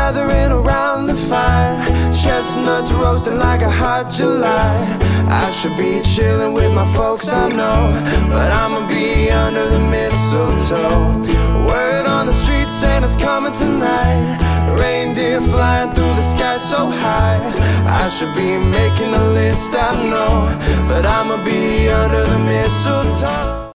gathering around the fire, chestnuts roasting like a hot July. I should be chilling with my folks, I know, but I'ma be under the mistletoe. Word on the street, Santa's coming tonight. Reindeer flying through the sky so high. I should be making a list, I know, but I'ma be under the mistletoe.